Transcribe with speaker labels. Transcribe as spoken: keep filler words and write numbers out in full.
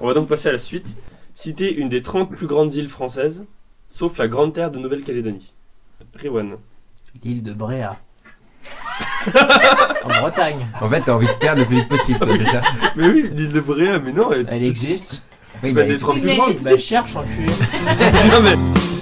Speaker 1: On va donc passer à la suite. Citer une des trente plus grandes îles françaises, sauf la grande terre de Nouvelle-Calédonie. Riwan.
Speaker 2: L'île de Bréa. En Bretagne.
Speaker 3: En fait, t'as envie de perdre le plus vite possible, toi, c'est ça?
Speaker 1: Mais oui, l'île de Bréa, mais non. Elle,
Speaker 2: Elle existe.
Speaker 1: c'est
Speaker 3: Oui,
Speaker 1: pas
Speaker 3: mais-
Speaker 1: des trente
Speaker 4: Oui,
Speaker 1: plus
Speaker 4: mais-
Speaker 1: grandes.
Speaker 2: Bah cherche en cul.
Speaker 1: Non mais...